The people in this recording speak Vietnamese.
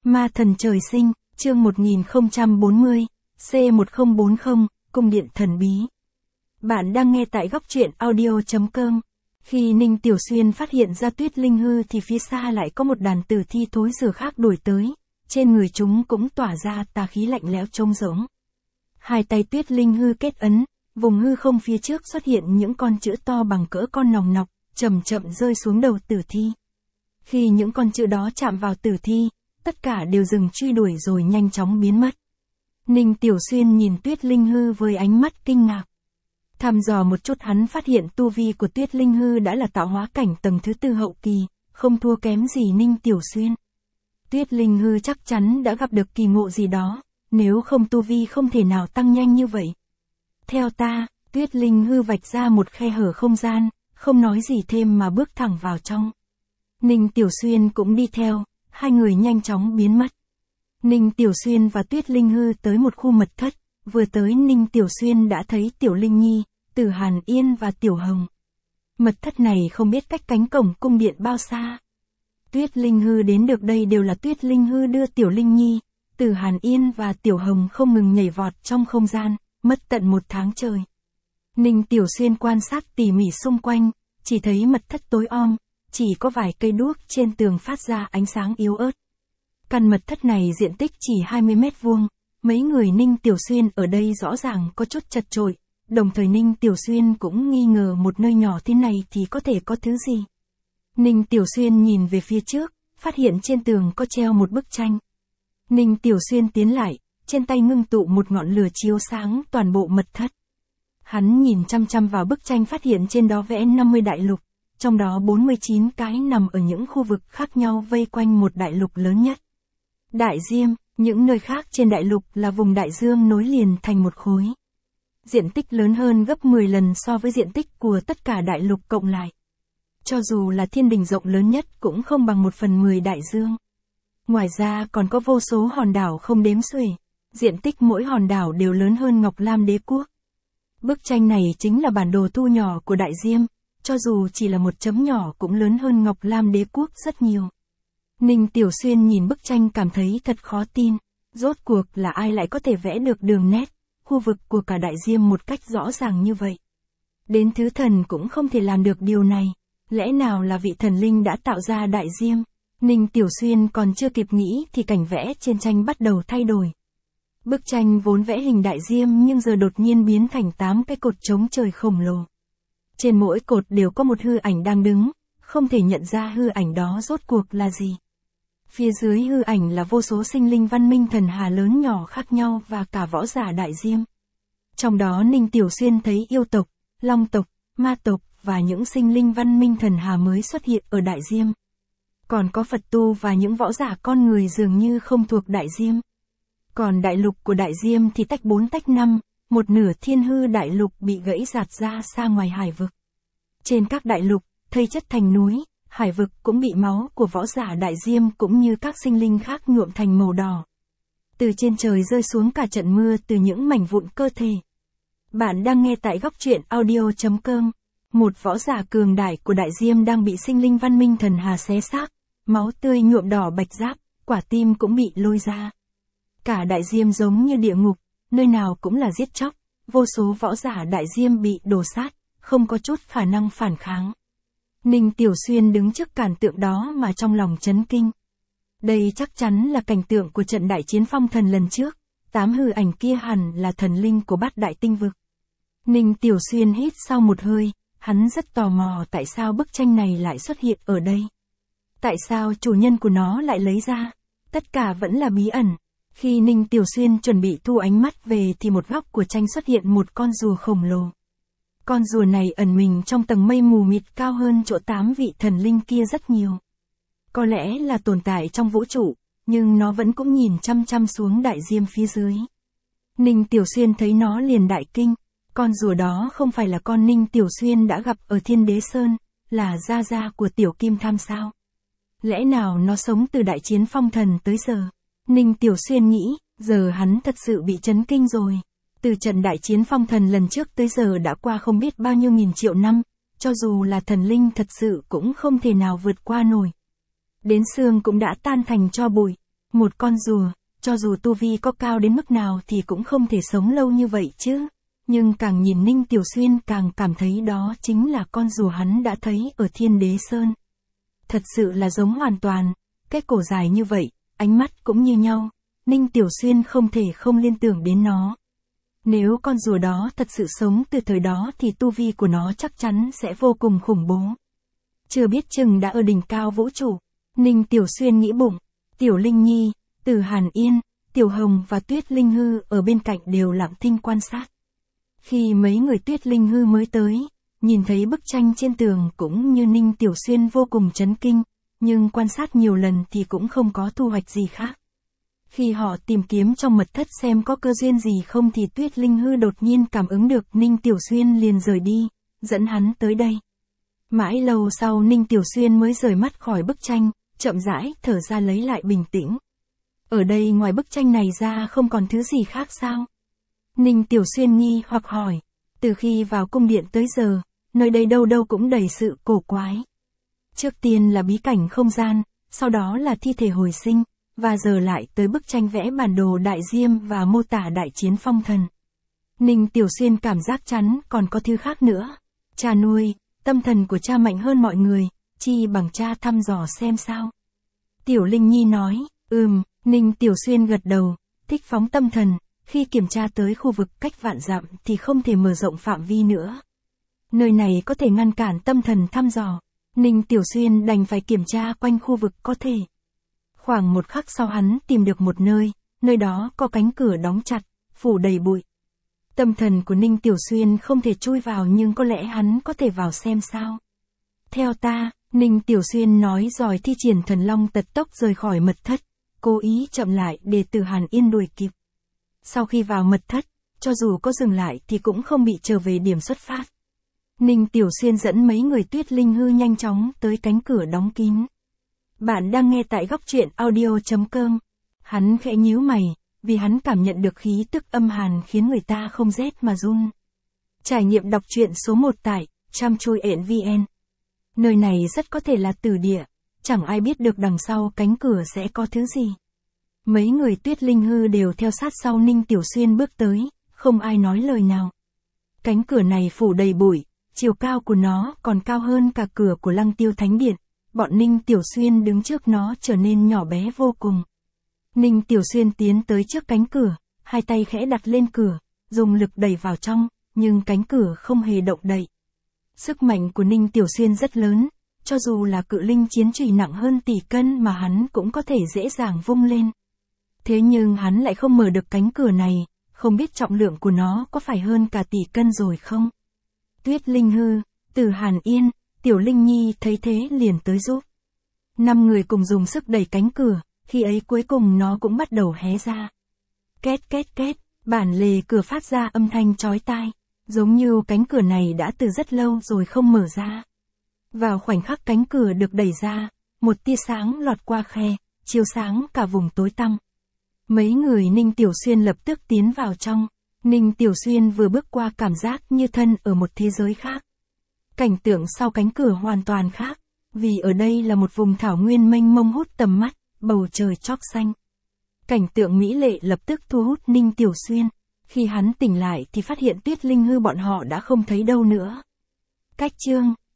Ma thần trời sinh, chương 1040, C1040, cung điện thần bí. Bạn đang nghe tại góc truyện audio.com. Khi Ninh Tiểu Xuyên phát hiện ra Tuyết Linh hư thì phía xa lại có một đàn tử thi thối rữa khác đuổi tới, trên người chúng cũng tỏa ra tà khí lạnh lẽo trông rỗng. Hai tay Tuyết Linh hư kết ấn, vùng hư không phía trước xuất hiện những con chữ to bằng cỡ con nòng nọc, chậm chậm rơi xuống đầu tử thi. Khi những con chữ đó chạm vào tử thi, tất cả đều dừng truy đuổi rồi nhanh chóng biến mất. Ninh Tiểu Xuyên nhìn Tuyết Linh hư với ánh mắt kinh ngạc. Thăm dò một chút hắn phát hiện tu vi của Tuyết Linh hư đã là tạo hóa cảnh tầng thứ 4 hậu kỳ, không thua kém gì Ninh Tiểu Xuyên. Tuyết Linh hư chắc chắn đã gặp được kỳ ngộ gì đó, nếu không tu vi không thể nào tăng nhanh như vậy. Theo ta, Tuyết Linh hư vạch ra một khe hở không gian, không nói gì thêm mà bước thẳng vào trong. Ninh Tiểu Xuyên cũng đi theo, hai người nhanh chóng biến mất. Ninh Tiểu Xuyên và Tuyết Linh hư tới một khu mật thất, vừa tới Ninh Tiểu Xuyên đã thấy Tiểu Linh Nhi, Tử Hàn Yên và Tiểu Hồng. Mật thất này không biết cách cánh cổng cung điện bao xa. Tuyết Linh hư đến được đây đều là Tuyết Linh hư đưa Tiểu Linh Nhi, Tử Hàn Yên và Tiểu Hồng không ngừng nhảy vọt trong không gian, mất tận 1 tháng trời. Ninh Tiểu Xuyên quan sát tỉ mỉ xung quanh, chỉ thấy mật thất tối om, chỉ có vài cây đuốc trên tường phát ra ánh sáng yếu ớt. Căn mật thất này diện tích chỉ 20 mét vuông, mấy người Ninh Tiểu Xuyên ở đây rõ ràng có chút chật chội, đồng thời Ninh Tiểu Xuyên cũng nghi ngờ một nơi nhỏ thế này thì có thể có thứ gì. Ninh Tiểu Xuyên nhìn về phía trước, phát hiện trên tường có treo một bức tranh. Ninh Tiểu Xuyên tiến lại, trên tay ngưng tụ một ngọn lửa chiếu sáng toàn bộ mật thất. Hắn nhìn chăm chăm vào bức tranh phát hiện trên đó vẽ 50 đại lục, trong đó 49 cái nằm ở những khu vực khác nhau vây quanh một đại lục lớn nhất. Đại Diêm, những nơi khác trên đại lục là vùng đại dương nối liền thành một khối. Diện tích lớn hơn gấp 10 lần so với diện tích của tất cả đại lục cộng lại. Cho dù là thiên đình rộng lớn nhất cũng không bằng 1/10 đại dương. Ngoài ra còn có vô số hòn đảo không đếm xuể, diện tích mỗi hòn đảo đều lớn hơn Ngọc Lam Đế Quốc. Bức tranh này chính là bản đồ thu nhỏ của Đại Diêm, cho dù chỉ là một chấm nhỏ cũng lớn hơn Ngọc Lam Đế Quốc rất nhiều. Ninh Tiểu Xuyên nhìn bức tranh cảm thấy thật khó tin, rốt cuộc là ai lại có thể vẽ được đường nét, khu vực của cả Đại Diêm một cách rõ ràng như vậy. Đến thứ thần cũng không thể làm được điều này, lẽ nào là vị thần linh đã tạo ra Đại Diêm? Ninh Tiểu Xuyên còn chưa kịp nghĩ thì cảnh vẽ trên tranh bắt đầu thay đổi. Bức tranh vốn vẽ hình Đại Diêm nhưng giờ đột nhiên biến thành 8 cái cột trống trời khổng lồ. Trên mỗi cột đều có một hư ảnh đang đứng, không thể nhận ra hư ảnh đó rốt cuộc là gì. Phía dưới hư ảnh là vô số sinh linh văn minh thần hà lớn nhỏ khác nhau và cả võ giả Đại Diêm. Trong đó Ninh Tiểu Xuyên thấy yêu tộc, long tộc, ma tộc và những sinh linh văn minh thần hà mới xuất hiện ở Đại Diêm. Còn có Phật tu và những võ giả con người dường như không thuộc Đại Diêm. Còn đại lục của Đại Diêm thì tách 4 tách 5, một nửa thiên hư đại lục bị gãy rạt ra xa ngoài hải vực. Trên các đại lục, thây chất thành núi, hải vực cũng bị máu của võ giả Đại Diêm cũng như các sinh linh khác nhuộm thành màu đỏ. Từ trên trời rơi xuống cả trận mưa từ những mảnh vụn cơ thể. Bạn đang nghe tại góc truyện audio.com. Một võ giả cường đại của Đại Diêm đang bị sinh linh văn minh thần hà xé xác, máu tươi nhuộm đỏ bạch giáp, quả tim cũng bị lôi ra. Cả Đại Diêm giống như địa ngục, nơi nào cũng là giết chóc, vô số võ giả Đại Diêm bị đổ sát, không có chút khả năng phản kháng. Ninh Tiểu Xuyên đứng trước cảnh tượng đó mà trong lòng chấn kinh. Đây chắc chắn là cảnh tượng của trận đại chiến phong thần lần trước, 8 hư ảnh kia hẳn là thần linh của Bát Đại Tinh Vực. Ninh Tiểu Xuyên hít sau một hơi, hắn rất tò mò tại sao bức tranh này lại xuất hiện ở đây. Tại sao chủ nhân của nó lại lấy ra? Tất cả vẫn là bí ẩn. Khi Ninh Tiểu Xuyên chuẩn bị thu ánh mắt về thì một góc của tranh xuất hiện một con rùa khổng lồ. Con rùa này ẩn mình trong tầng mây mù mịt cao hơn chỗ 8 vị thần linh kia rất nhiều. Có lẽ là tồn tại trong vũ trụ, nhưng nó vẫn cũng nhìn chăm chăm xuống Đại Diêm phía dưới. Ninh Tiểu Xuyên thấy nó liền đại kinh, con rùa đó không phải là con Ninh Tiểu Xuyên đã gặp ở Thiên Đế Sơn, là gia gia của Tiểu Kim Tham sao? Lẽ nào nó sống từ đại chiến phong thần tới giờ? Ninh Tiểu Xuyên nghĩ, giờ hắn thật sự bị chấn kinh rồi. Từ trận đại chiến phong thần lần trước tới giờ đã qua không biết bao nhiêu nghìn triệu năm, cho dù là thần linh thật sự cũng không thể nào vượt qua nổi. Đến xương cũng đã tan thành tro bụi. Một con rùa, cho dù tu vi có cao đến mức nào thì cũng không thể sống lâu như vậy chứ. Nhưng càng nhìn Ninh Tiểu Xuyên càng cảm thấy đó chính là con rùa hắn đã thấy ở Thiên Đế Sơn. Thật sự là giống hoàn toàn, cái cổ dài như vậy, ánh mắt cũng như nhau, Ninh Tiểu Xuyên không thể không liên tưởng đến nó. Nếu con rùa đó thật sự sống từ thời đó thì tu vi của nó chắc chắn sẽ vô cùng khủng bố. Chưa biết chừng đã ở đỉnh cao vũ trụ. Ninh Tiểu Xuyên nghĩ bụng, Tiểu Linh Nhi, Từ Hàn Yên, Tiểu Hồng và Tuyết Linh Hư ở bên cạnh đều lặng thinh quan sát. Khi mấy người Tuyết Linh Hư mới tới, nhìn thấy bức tranh trên tường cũng như Ninh Tiểu Xuyên vô cùng chấn kinh, nhưng quan sát nhiều lần thì cũng không có thu hoạch gì khác. Khi họ tìm kiếm trong mật thất xem có cơ duyên gì không thì Tuyết Linh Hư đột nhiên cảm ứng được Ninh Tiểu Xuyên liền rời đi, dẫn hắn tới đây. Mãi lâu sau Ninh Tiểu Xuyên mới rời mắt khỏi bức tranh, chậm rãi thở ra lấy lại bình tĩnh. Ở đây ngoài bức tranh này ra không còn thứ gì khác sao? Ninh Tiểu Xuyên nghi hoặc hỏi, từ khi vào cung điện tới giờ, nơi đây đâu đâu cũng đầy sự cổ quái. Trước tiên là bí cảnh không gian, sau đó là thi thể hồi sinh, và giờ lại tới bức tranh vẽ bản đồ đại diêm và mô tả đại chiến phong thần. Ninh Tiểu Xuyên cảm giác chắn còn có thứ khác nữa. Cha nuôi, tâm thần của cha mạnh hơn mọi người, chi bằng cha thăm dò xem sao. Tiểu Linh Nhi nói, Ninh Tiểu Xuyên gật đầu, thích phóng tâm thần, khi kiểm tra tới khu vực cách vạn dặm thì không thể mở rộng phạm vi nữa. Nơi này có thể ngăn cản tâm thần thăm dò, Ninh Tiểu Xuyên đành phải kiểm tra quanh khu vực có thể. Khoảng một khắc sau hắn tìm được một nơi đó có cánh cửa đóng chặt, phủ đầy bụi. Tâm thần của Ninh Tiểu Xuyên không thể chui vào nhưng có lẽ hắn có thể vào xem sao. Theo ta, Ninh Tiểu Xuyên nói rồi thi triển thần long tật tốc rời khỏi mật thất, cố ý chậm lại để Từ Hàn Yên đuổi kịp. Sau khi vào mật thất, cho dù có dừng lại thì cũng không bị trở về điểm xuất phát. Ninh Tiểu Xuyên dẫn mấy người Tuyết Linh Hư nhanh chóng tới cánh cửa đóng kín. Bạn đang nghe tại góc truyện audio.com. Hắn khẽ nhíu mày, vì hắn cảm nhận được khí tức âm hàn khiến người ta không rét mà run. Trải nghiệm đọc truyện số 1 tại Chamchui.vn. Nơi này rất có thể là tử địa, chẳng ai biết được đằng sau cánh cửa sẽ có thứ gì. Mấy người Tuyết Linh Hư đều theo sát sau Ninh Tiểu Xuyên bước tới, không ai nói lời nào. Cánh cửa này phủ đầy bụi, chiều cao của nó còn cao hơn cả cửa của Lăng Tiêu Thánh Điện. Bọn Ninh Tiểu Xuyên đứng trước nó trở nên nhỏ bé vô cùng. Ninh Tiểu Xuyên tiến tới trước cánh cửa, hai tay khẽ đặt lên cửa, dùng lực đẩy vào trong, nhưng cánh cửa không hề động đậy. Sức mạnh của Ninh Tiểu Xuyên rất lớn, cho dù là cự linh chiến chùy nặng hơn tỷ cân mà hắn cũng có thể dễ dàng vung lên. Thế nhưng hắn lại không mở được cánh cửa này, không biết trọng lượng của nó có phải hơn cả tỷ cân rồi không? Tuyết Linh Hư, Từ Hàn Yên, Tiểu Linh Nhi thấy thế liền tới giúp. 5 người cùng dùng sức đẩy cánh cửa, khi ấy cuối cùng nó cũng bắt đầu hé ra. Két két két, bản lề cửa phát ra âm thanh chói tai, giống như cánh cửa này đã từ rất lâu rồi không mở ra. Vào khoảnh khắc cánh cửa được đẩy ra, một tia sáng lọt qua khe, chiếu sáng cả vùng tối tăm. Mấy người Ninh Tiểu Xuyên lập tức tiến vào trong. Ninh Tiểu Xuyên vừa bước qua cảm giác như thân ở một thế giới khác. Cảnh tượng sau cánh cửa hoàn toàn khác, vì ở đây là một vùng thảo nguyên mênh mông hút tầm mắt, bầu trời chóp xanh. Cảnh tượng mỹ lệ lập tức thu hút Ninh Tiểu Xuyên. Khi hắn tỉnh lại thì phát hiện Tuyết Linh Hư bọn họ đã không thấy đâu nữa. Cách chương